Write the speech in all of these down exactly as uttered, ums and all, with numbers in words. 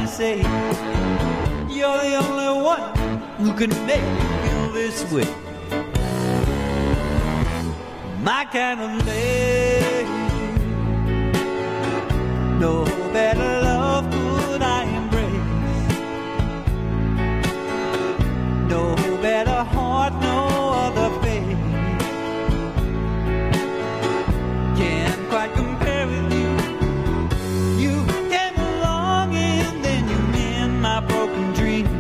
say you're the only one who can make me feel this way. My kind of lady, no better love could I embrace. No better heart, no other face can't quite compare with you. You came along and then you mend my broken dreams.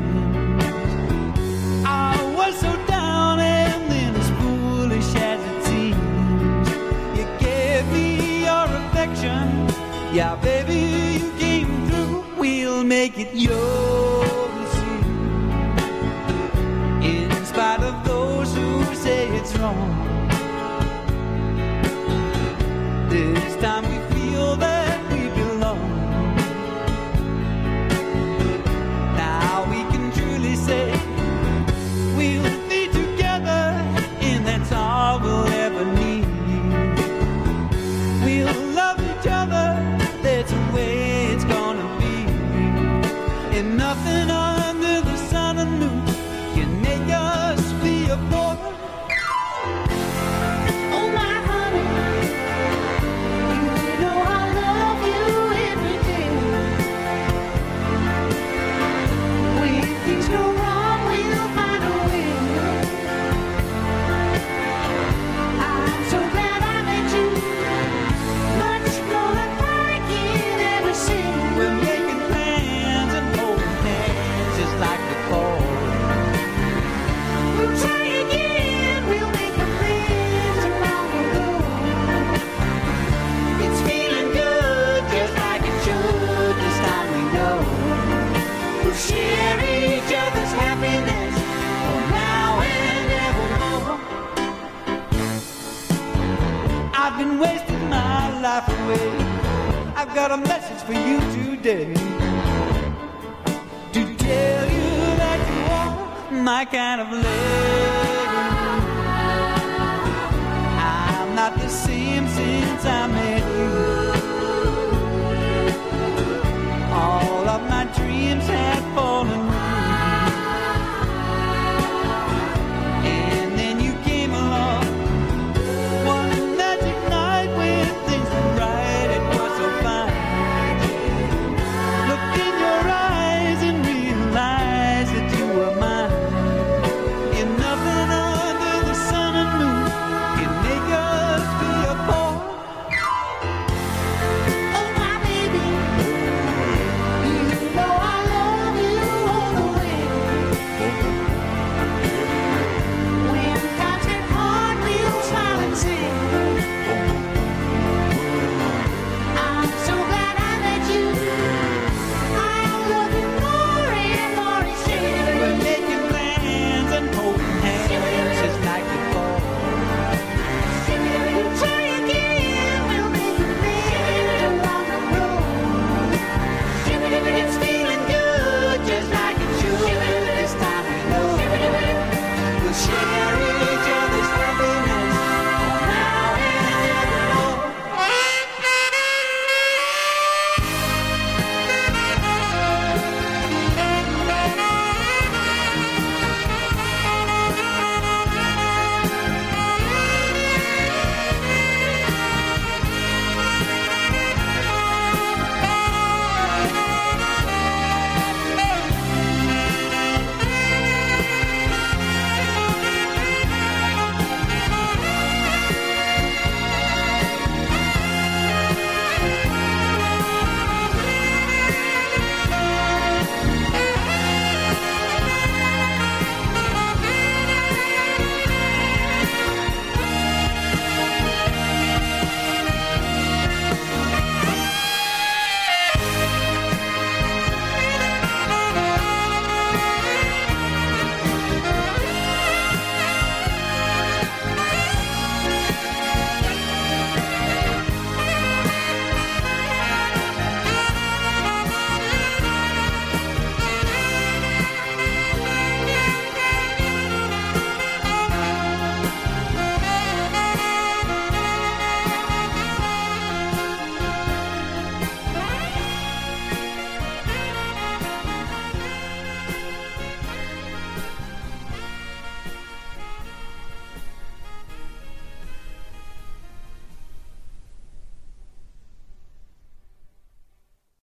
I was so down and then as foolish as it seems. You gave me your affection, yeah baby you came through. We'll make it yours in spite of those who say it's wrong. This time we feel that we belong. Now we can truly say we'll be together, and that's all we'll ever need. We'll love each other, that's the way it's gonna be. And nothing under the sun and moon can make us be apart. I've been wasting my life away. I've got a message for you today, to tell you that you are my kind of lady. I'm not the same since I met